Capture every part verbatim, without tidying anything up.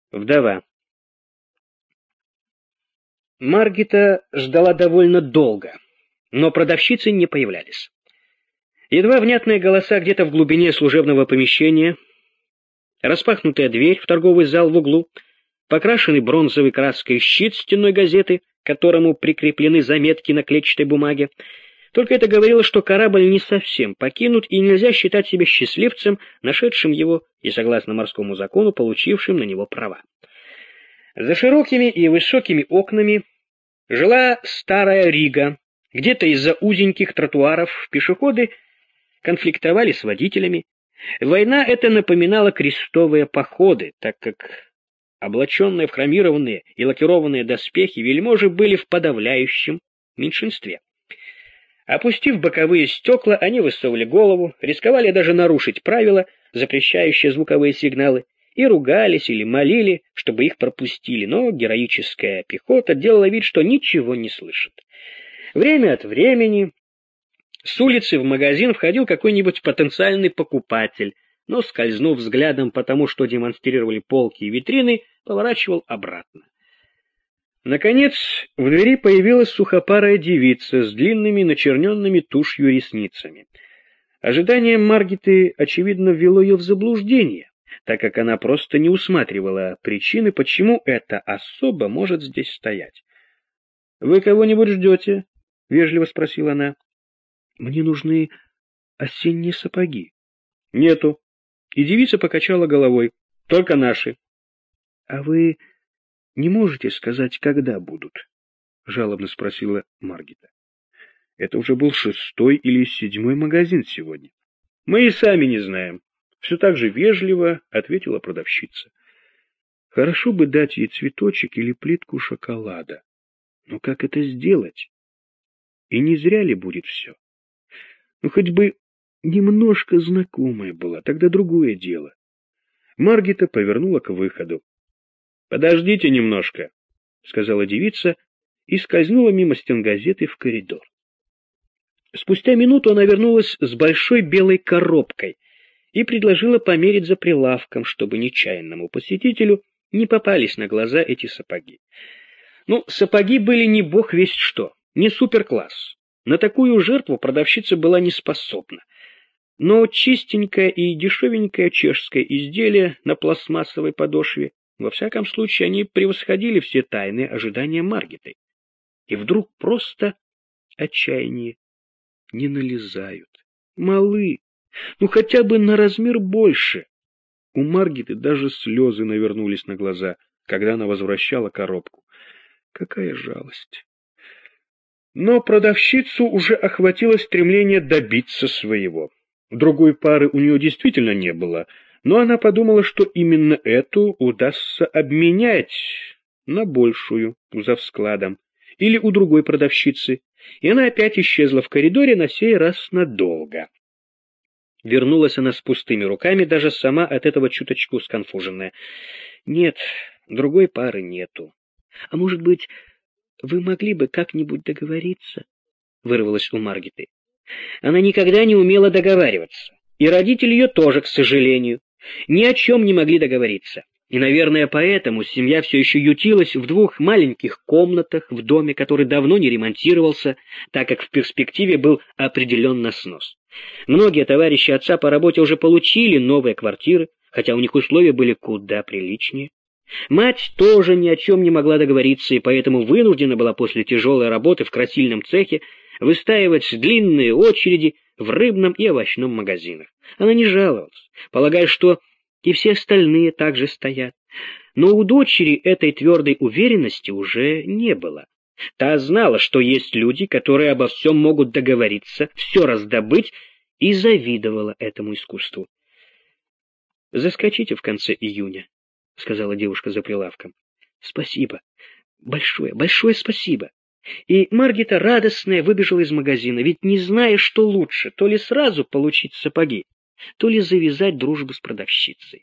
Вдова. Маргита ждала довольно долго, но продавщицы не появлялись. Едва внятные голоса где-то в глубине служебного помещения, распахнутая дверь в торговый зал в углу, покрашенный бронзовой краской щит стенной газеты, к которому прикреплены заметки на клетчатой бумаге. Только это говорило, что корабль не совсем покинут, и нельзя считать себя счастливцем, нашедшим его и, согласно морскому закону, получившим на него права. За широкими и высокими окнами жила старая Рига. Где-то из-за узеньких тротуаров пешеходы конфликтовали с водителями. Война эта напоминала крестовые походы, так как облаченные в хромированные и лакированные доспехи вельможи были в подавляющем меньшинстве. Опустив боковые стекла, они высовывали голову, рисковали даже нарушить правила, запрещающие звуковые сигналы, и ругались или молили, чтобы их пропустили, но героическая пехота делала вид, что ничего не слышит. Время от времени с улицы в магазин входил какой-нибудь потенциальный покупатель, но, скользнув взглядом по тому, что демонстрировали полки и витрины, поворачивал обратно. Наконец, в двери появилась сухопарая девица с длинными начерненными тушью ресницами. Ожидание Маргиты, очевидно, ввело ее в заблуждение, так как она просто не усматривала причины, почему эта особа может здесь стоять. — Вы кого-нибудь ждете? — вежливо спросила она. — Мне нужны осенние сапоги. — Нету. И девица покачала головой. — Только наши. — А вы не можете сказать, когда будут? — жалобно спросила Маргита. Это уже был шестой или седьмой магазин сегодня. — Мы и сами не знаем. Все так же вежливо ответила продавщица. Хорошо бы дать ей цветочек или плитку шоколада. Но как это сделать? И не зря ли будет все? Ну, хоть бы немножко знакомая была, тогда другое дело. Маргита повернула к выходу. — Подождите немножко, — сказала девица и скользнула мимо стенгазеты в коридор. Спустя минуту она вернулась с большой белой коробкой и предложила померить за прилавком, чтобы нечаянному посетителю не попались на глаза эти сапоги. Ну, сапоги были не бог весть что, не суперкласс. На такую жертву продавщица была не способна. Но чистенькое и дешевенькое чешское изделие на пластмассовой подошве, во всяком случае, они превосходили все тайные ожидания Маргиты. И вдруг просто отчаяние. Не налезают. Малы. Ну, хотя бы на размер больше. У Маргиты даже слезы навернулись на глаза, когда она возвращала коробку. Какая жалость. Но продавщицу уже охватило стремление добиться своего. Другой пары у нее действительно не было, но она подумала, что именно эту удастся обменять на большую, за складом, или у другой продавщицы, и она опять исчезла в коридоре, на сей раз надолго. Вернулась она с пустыми руками, даже сама от этого чуточку сконфуженная. Нет, другой пары нету. А может быть, вы могли бы как-нибудь договориться? Вырвалась у Маргиты. Она никогда не умела договариваться, и родители ее тоже, к сожалению, ни о чем не могли договориться. И, наверное, поэтому семья все еще ютилась в двух маленьких комнатах в доме, который давно не ремонтировался, так как в перспективе был определенно снос. Многие товарищи отца по работе уже получили новые квартиры, хотя у них условия были куда приличнее. Мать тоже ни о чем не могла договориться, и поэтому вынуждена была после тяжелой работы в красильном цехе выстаивать длинные очереди в рыбном и овощном магазинах. Она не жаловалась, полагая, что и все остальные также стоят. Но у дочери этой твердой уверенности уже не было. Та знала, что есть люди, которые обо всем могут договориться, все раздобыть, и завидовала этому искусству. «Заскочите в конце июня», — сказала девушка за прилавком. «Спасибо. Большое, большое спасибо». И Маргита, радостная, выбежала из магазина, ведь не зная, что лучше, то ли сразу получить сапоги, то ли завязать дружбу с продавщицей.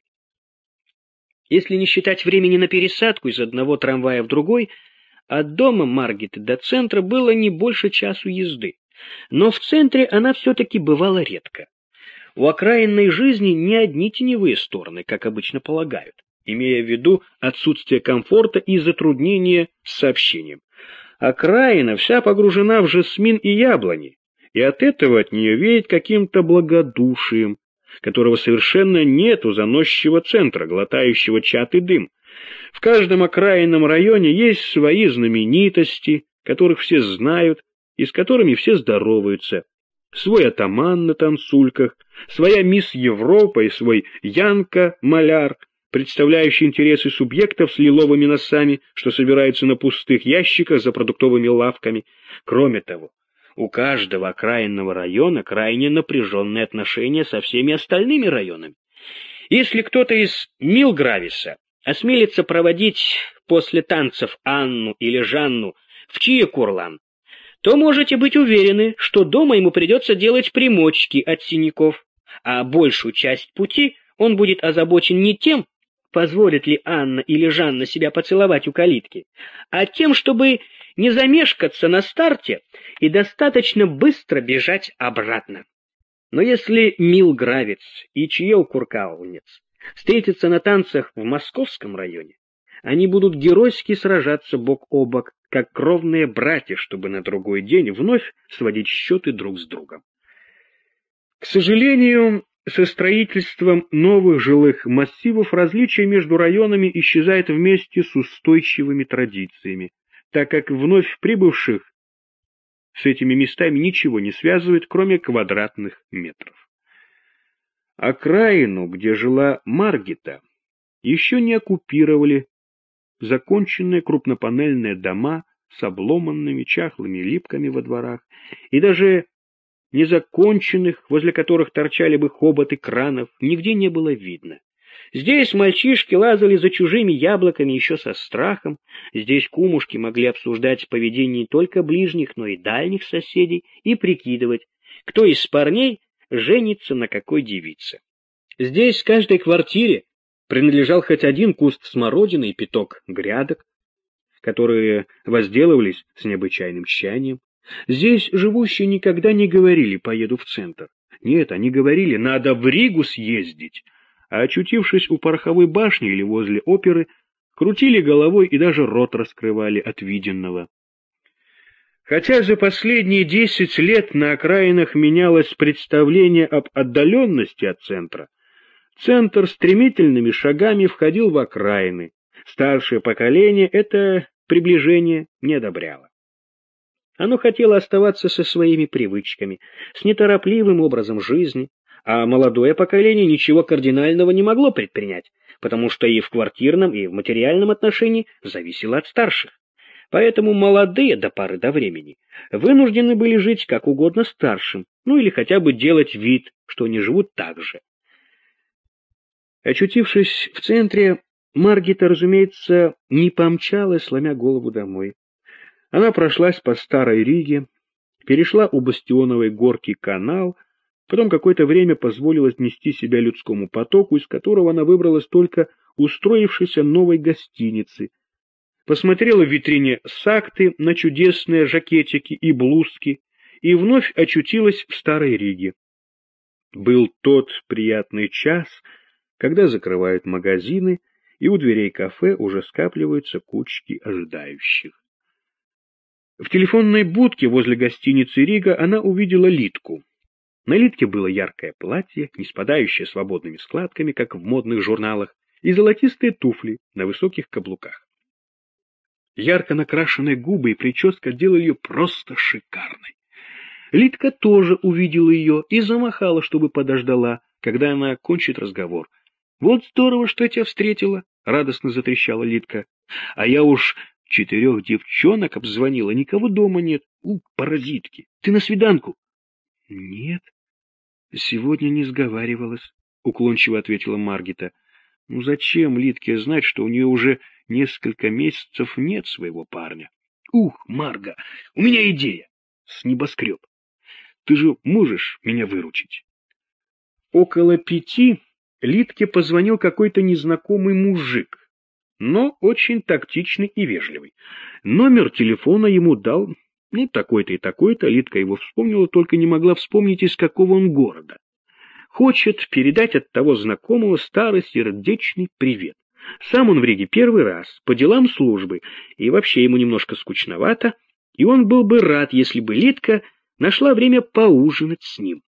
Если не считать времени на пересадку из одного трамвая в другой, от дома Маргиты до центра было не больше часу езды. Но в центре она все-таки бывала редко. У окраинной жизни не одни теневые стороны, как обычно полагают. имея в виду отсутствие комфорта и затруднения с сообщением. Окраина вся погружена в жасмин и яблони, и от этого от нее веет каким-то благодушием, которого совершенно нет у заносчивого центра, глотающего чад и дым. В каждом окраинном районе есть свои знаменитости, которых все знают и с которыми все здороваются. Свой атаман на танцульках, своя мисс Европа и свой Янка-маляр, представляющий интересы субъектов с лиловыми носами, что собираются на пустых ящиках за продуктовыми лавками. Кроме того, у каждого окраинного района крайне напряженные отношения со всеми остальными районами. Если кто-то из Милгрависа осмелится проводить после танцев Анну или Жанну в Чиекурлан, то можете быть уверены, что дома ему придется делать примочки от синяков, а большую часть пути он будет озабочен не тем, позволит ли Анна или Жанна себя поцеловать у калитки, а тем, чтобы не замешкаться на старте и достаточно быстро бежать обратно. Но если Милгравец и Чиекурлан встретятся на танцах в московском районе, они будут геройски сражаться бок о бок, как кровные братья, чтобы на другой день вновь сводить счеты друг с другом. К сожалению, со строительством новых жилых массивов различия между районами исчезают вместе с устойчивыми традициями, так как вновь прибывших с этими местами ничего не связывает, кроме квадратных метров. Окраину, где жила Маргита, еще не оккупировали законченные крупнопанельные дома с обломанными чахлыми липками во дворах, и даже незаконченных, возле которых торчали бы хоботы кранов, нигде не было видно. Здесь мальчишки лазали за чужими яблоками еще со страхом, здесь кумушки могли обсуждать поведение не только ближних, но и дальних соседей и прикидывать, кто из парней женится на какой девице. Здесь каждой квартире принадлежал хоть один куст смородины и пяток грядок, которые возделывались с необычайным тщанием. Здесь живущие никогда не говорили «поеду в центр». Нет, они говорили «надо в Ригу съездить», а очутившись у пороховой башни или возле оперы, крутили головой и даже рот раскрывали от виденного. Хотя за последние десять лет на окраинах менялось представление об отдаленности от центра, центр стремительными шагами входил в окраины. Старшее поколение это приближение не одобряло. Оно хотело оставаться со своими привычками, с неторопливым образом жизни, а молодое поколение ничего кардинального не могло предпринять, потому что и в квартирном, и в материальном отношении зависело от старших. Поэтому молодые до поры до времени вынуждены были жить как угодно старшим, ну или хотя бы делать вид, что они живут так же. Очутившись в центре, Маргита, разумеется, не помчалась, сломя голову домой. Она прошлась по Старой Риге, перешла у Бастионовой горки канал, потом какое-то время позволила нести себя людскому потоку, из которого она выбралась только устроившейся новой гостиницы, посмотрела в витрине Сакты на чудесные жакетики и блузки и вновь очутилась в Старой Риге. Был тот приятный час, когда закрывают магазины, и у дверей кафе уже скапливаются кучки ожидающих. В телефонной будке возле гостиницы Рига она увидела Лидку. На Лидке было яркое платье, не спадающее свободными складками, как в модных журналах, и золотистые туфли на высоких каблуках. Ярко накрашенные губы и прическа делали ее просто шикарной. Лидка тоже увидела ее и замахала, чтобы подождала, когда она окончит разговор. «Вот здорово, что я тебя встретила!» — радостно затрещала Лидка. «А я уж четырех девчонок обзвонила, никого дома нет. У, паразитки! Ты на свиданку?» «Нет, сегодня не сговаривалась», — уклончиво ответила Маргита. «Ну зачем Лидке знать, что у нее уже несколько месяцев нет своего парня?» «Ух, Марга, у меня идея! С небоскреб! Ты же можешь меня выручить?» Около пяти Лидке позвонил какой-то незнакомый мужик, но очень тактичный и вежливый. Номер телефона ему дал, ну, такой-то и такой-то, Лидка его вспомнила, только не могла вспомнить, из какого он города. Хочет передать от того знакомого старый сердечный привет. Сам он в Риге первый раз, по делам службы, и вообще ему немножко скучновато, и он был бы рад, если бы Лидка нашла время поужинать с ним.